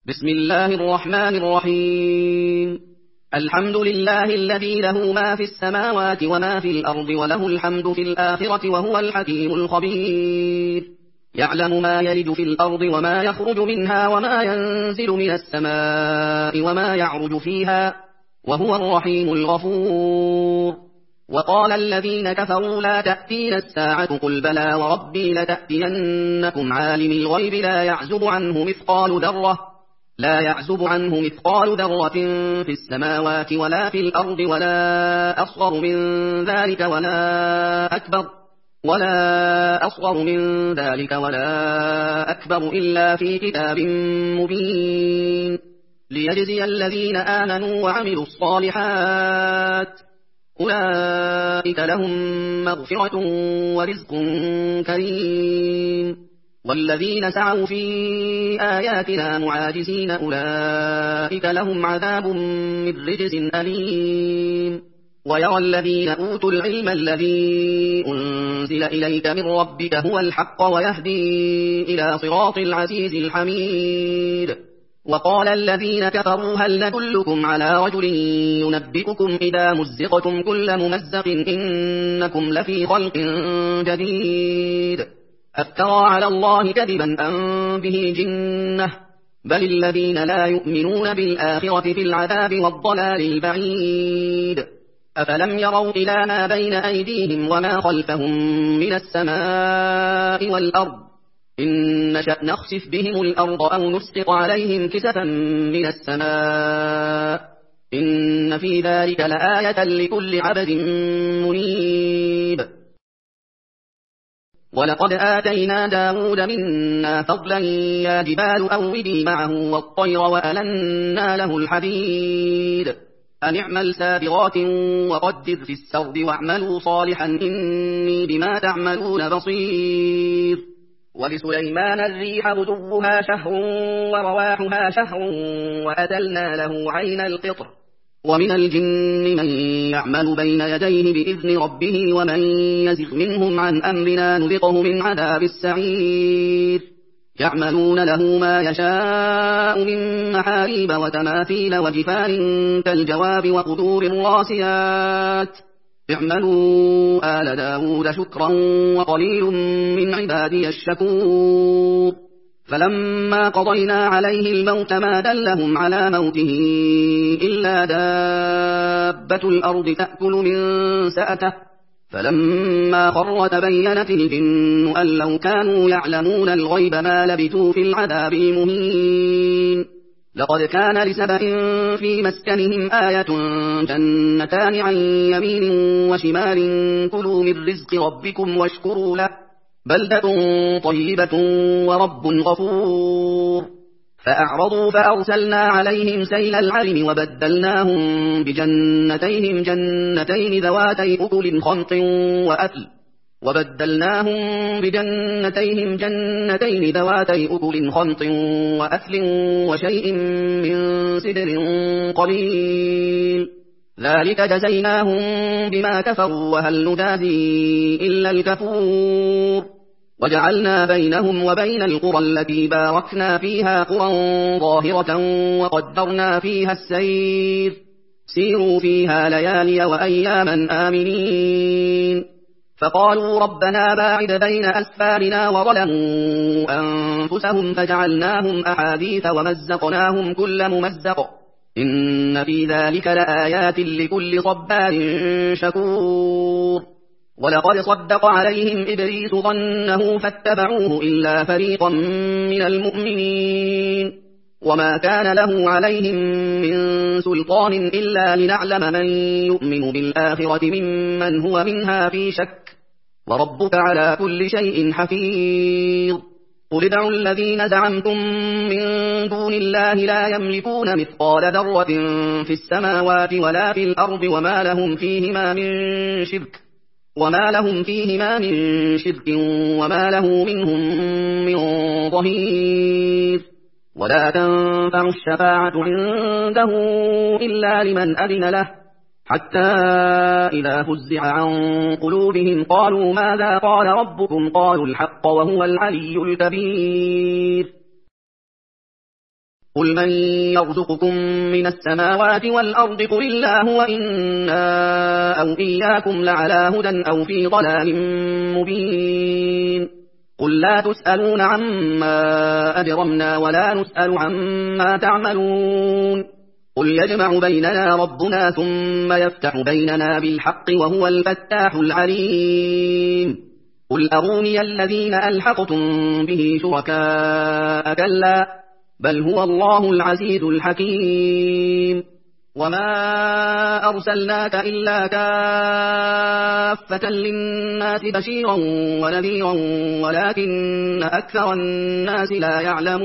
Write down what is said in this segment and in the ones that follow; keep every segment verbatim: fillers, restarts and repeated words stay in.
بسم الله الرحمن الرحيم. الحمد لله الذي له ما في السماوات وما في الأرض وله الحمد في الآخرة وهو الحكيم الخبير. يعلم ما يلج في الأرض وما يخرج منها وما ينزل من السماء وما يعرج فيها وهو الرحيم الغفور. وقال الذين كفروا لا تأتينا الساعة قل بلى وربي لتأتينكم عالم الغيب لا يعزب عنه مثقال ذرة لا يعزب عنه مثقال ذرة في السماوات ولا في الأرض ولا أصغر من ذلك ولا أكبر ولا أصغر من ذلك ولا أكبر إلا في كتاب مبين ليجزي الذين آمنوا وعملوا الصالحات أولئك لهم مغفرة ورزق كريم. والذين سعوا في آياتنا معاجزين أولئك لهم عذاب من رجز أليم. ويرى الذين أوتوا العلم الذي أنزل إليك من ربك هو الحق ويهدي إلى صراط العزيز الحميد. وقال الذين كفروا هل ندلكم على رجل ينبئكم إذا مزقتم كل ممزق إنكم لفي خلق جديد أفترى على الله كذبا أم به جنة بل الذين لا يؤمنون بالآخرة في العذاب والضلال البعيد. أفلم يروا إلى ما بين أيديهم وما خلفهم من السماء والأرض إن نشأ نخسف بهم الأرض أو نسقط عليهم كسفا من السماء إن في ذلك لآية لكل عبد منيب. ولقد آتينا داود منا فضلا يا جبال أوبي معه والطير وألنا له الحديد أن اعمل سابغات وقدر في السرد واعملوا صالحا إني بما تعملون بصير. ولسليمان الريح غدوها شهر ورواحها شهر وأتلنا له عين القطر. ومن الجن من يعمل بين يديه بإذن ربه ومن يزغ منهم عن أمرنا نذقه من عذاب السعير. يعملون له ما يشاء من محاريب وتماثيل وجفان كالجواب وقدور الراسيات اعملوا آل داود شكرا وقليل من عبادي الشكور. فلما قضينا عليه الموت ما دلهم على موته إلا دابة الأرض تأكل من سأته فلما خر تبينت الجن أن لو كانوا يعلمون الغيب ما لبثوا في العذاب المهين. لقد كان لسبأ في مسكنهم آية جنتان عن يمين وشمال كلوا من رزق ربكم واشكروا له بلدة طيبة ورب غفور. فأعرضوا فأرسلنا عليهم سيل العرم وبدلناهم بجنتيهم جنتين ذواتي أكل خمط وأثل وبدلناهم بجنتيهم جنتين ذواتي أكل خمط وأثل وشيء من سدر قليل ذلك جزيناهم بما كفروا وهل نجازي إلا الكفور. وجعلنا بينهم وبين القرى التي باركنا فيها قرى ظاهرة وقدرنا فيها السير سيروا فيها ليالي وأياما آمنين. فقالوا ربنا باعد بين أسفارنا وظلموا أنفسهم فجعلناهم أحاديث ومزقناهم كل ممزق إن في ذلك لآيات لكل صبار شكور. ولقد صدق عليهم إبليس ظنه فاتبعوه إلا فريقا من المؤمنين وما كان له عليهم من سلطان إلا لنعلم من يؤمن بالآخرة ممن هو منها في شك وربك على كل شيء حفيظ. قل ادعوا الذين زعمتم من دون الله لا يملكون مثقال ذرة في السماوات ولا في الأرض وما لهم فيهما من شرك وما لهم فيهما من شرك وما له منهم من ظهير. ولا تنفع الشفاعة عنده إلا لمن أذن له حتى إذا فزع عن قلوبهم قالوا ماذا قال ربكم قالوا الحق وهو العلي الكبير. قل من يرزقكم من السماوات والأرض قل الله وإنا أو إياكم لعلى هدى أو في ضلال مبين قل لا تسألون عما أجرمنا ولا نسأل عما تعملون قل يجمع بيننا ربنا ثم يفتح بيننا بالحق وهو الفتاح العليم قل أروني الذين ألحقتم به شركاء كلا بل هو الله العزيز الحكيم وما أرسلناك إلا كافة للناس بشيرا ونذيرا ولكن أكثر الناس لا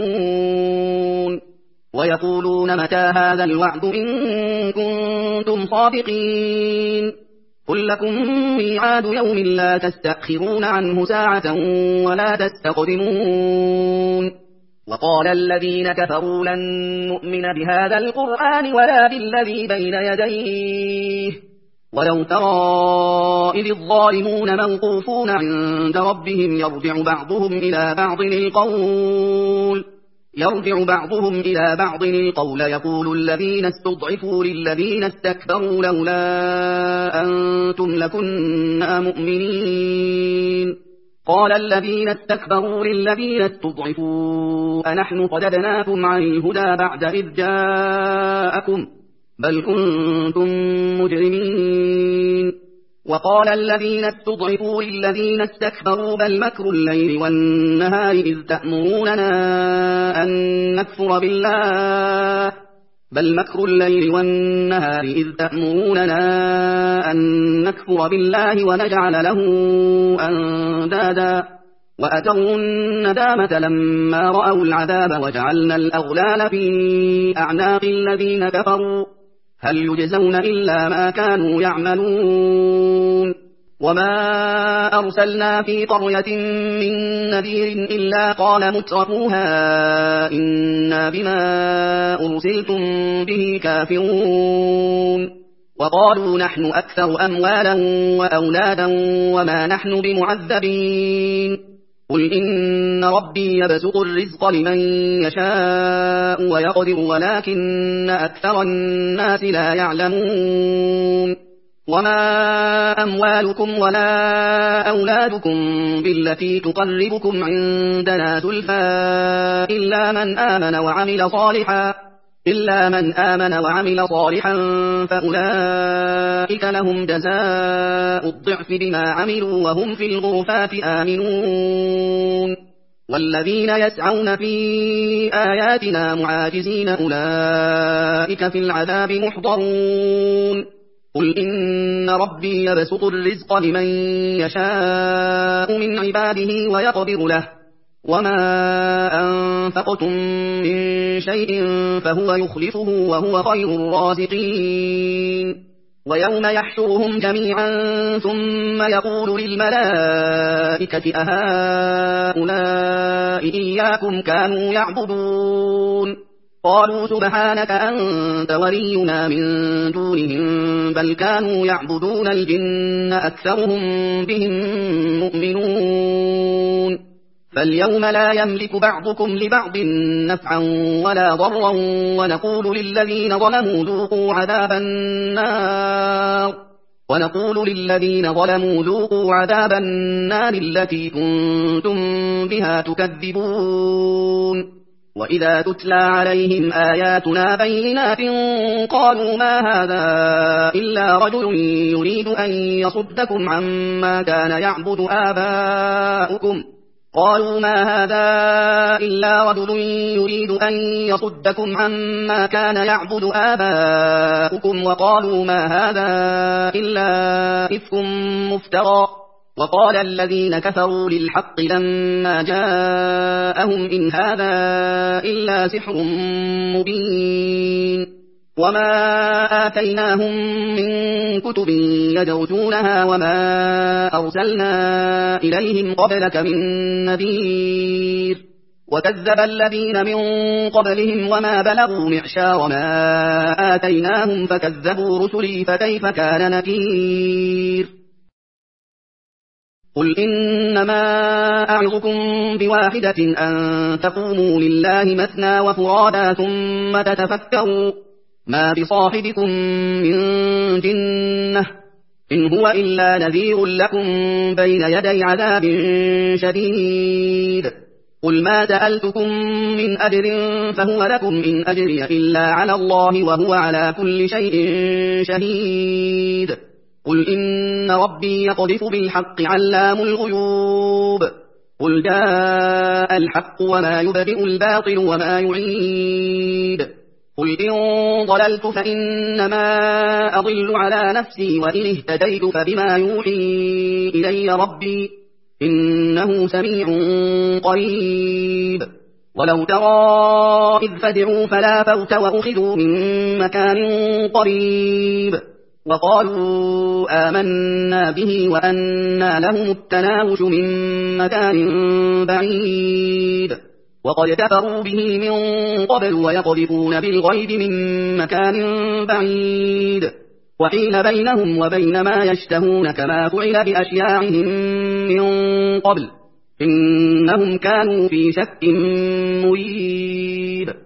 يعلمون ويقولون متى هذا الوعد إن كنتم صادقين قل لكم ميعاد يوم لا تستأخرون عنه ساعة ولا تستقدمون وقال الذين كفروا لن نؤمن بهذا القرآن ولا بالذي بين يديه ولو ترى إذ الظالمون موقوفون عند ربهم يرجع بعضهم إلى بعض القول يرجع بعضهم إلى بعض القول يقول الذين استضعفوا للذين استكبروا لولا أنتم لكنا مؤمنين قال الذين استكبروا للذين استضعفوا أنحن صددناكم عن الهدى بعد إذ جاءكم بل كنتم مجرمين وقال الذين استضعفوا للذين استكبروا بل مكر الليل والنهار إذ تأمروننا أن نكفر بالله بل مكر الليل والنهار إذ تأمروننا أن نكفر بالله ونجعل له أندادا وأتروا الندامة لما رأوا العذاب وجعلنا الأغلال في أعناق الذين كفروا هل يجزون إلا ما كانوا يعملون وما أرسلنا في قرية من نذير إلا قال مترفوها إنا بما أرسلتم به كافرون وقالوا نحن أكثر أموالا وأولادا وما نحن بمعذبين قل إن ربي يبسط الرزق لمن يشاء ويقدر ولكن أكثر الناس لا يعلمون وما أموالكم ولا أولادكم بالتي تقربكم عندنا زلفى إلا من آمن وعمل صالحا إلا من آمن وعمل صالحا فأولئك لهم جزاء الضعف بما عملوا وهم في الغرفات آمنون والذين يسعون في آياتنا معاجزين أولئك في العذاب محضرون قل إن ربي يبسط الرزق لمن يشاء من عباده ويقدر له وما أنفقتم من شيء فهو يخلفه وهو خير الرازقين ويوم يحشرهم جميعا ثم يقول للملائكة أهؤلاء إياكم كانوا يعبدون قالوا سبحانك أنت ولينا من دونهم بل كانوا يعبدون الجن أكثرهم بهم مؤمنون فاليوم لا يملك بعضكم لبعض نفعا ولا ضرا ونقول للذين ظلموا ذوقوا عذاب النار ونقول للذين ظلموا ذوقوا عذاب النار التي كنتم بها تكذبون وإذا تتلى عليهم آياتنا بينات قالوا ما هذا إلا رجل يريد أن يصدكم عما كان يعبد آباؤكم قالوا ما هذا إلا رجل يريد أن يصدكم عما كان يعبد آباؤكم وقالوا ما هذا إلا إفك مفترى وقال الذين كفروا للحق لما جاءهم إن هذا إلا سحر مبين وما آتيناهم من كتب يدرسونها وما أرسلنا إليهم قبلك من نذير وكذب الذين من قبلهم وما بلغوا معشار ما آتيناهم فكذبوا رسلي فكيف كان نكير قل إنما أعظكم بواحدة أن تقوموا لله مثنى وفرادا ثم تتفكروا ما بصاحبكم من جنة إن هو إلا نذير لكم بين يدي عذاب شديد. قل ما سألتكم من أجر فهو لكم إن أجري إلا على الله وهو على كل شيء شهيد. قل إن ربي يقذف بالحق علام الغيوب. قل جاء الحق وما يبدئ الباطل وما يعيد. قل إن ضللت فإنما أضل على نفسي وإن اهتديت فبما يوحي إلي ربي إنه سميع قريب. ولو ترى إذ فزعوا فلا فوت وأخذوا من مكان قريب وقالوا آمنا به وأنى لهم التناوش من مكان بعيد وقد كفروا به من قبل ويقذفون بالغيب من مكان بعيد وحيل بينهم وبين ما يشتهون كما فعل بأشياعهم من قبل إنهم كانوا في شك مريب.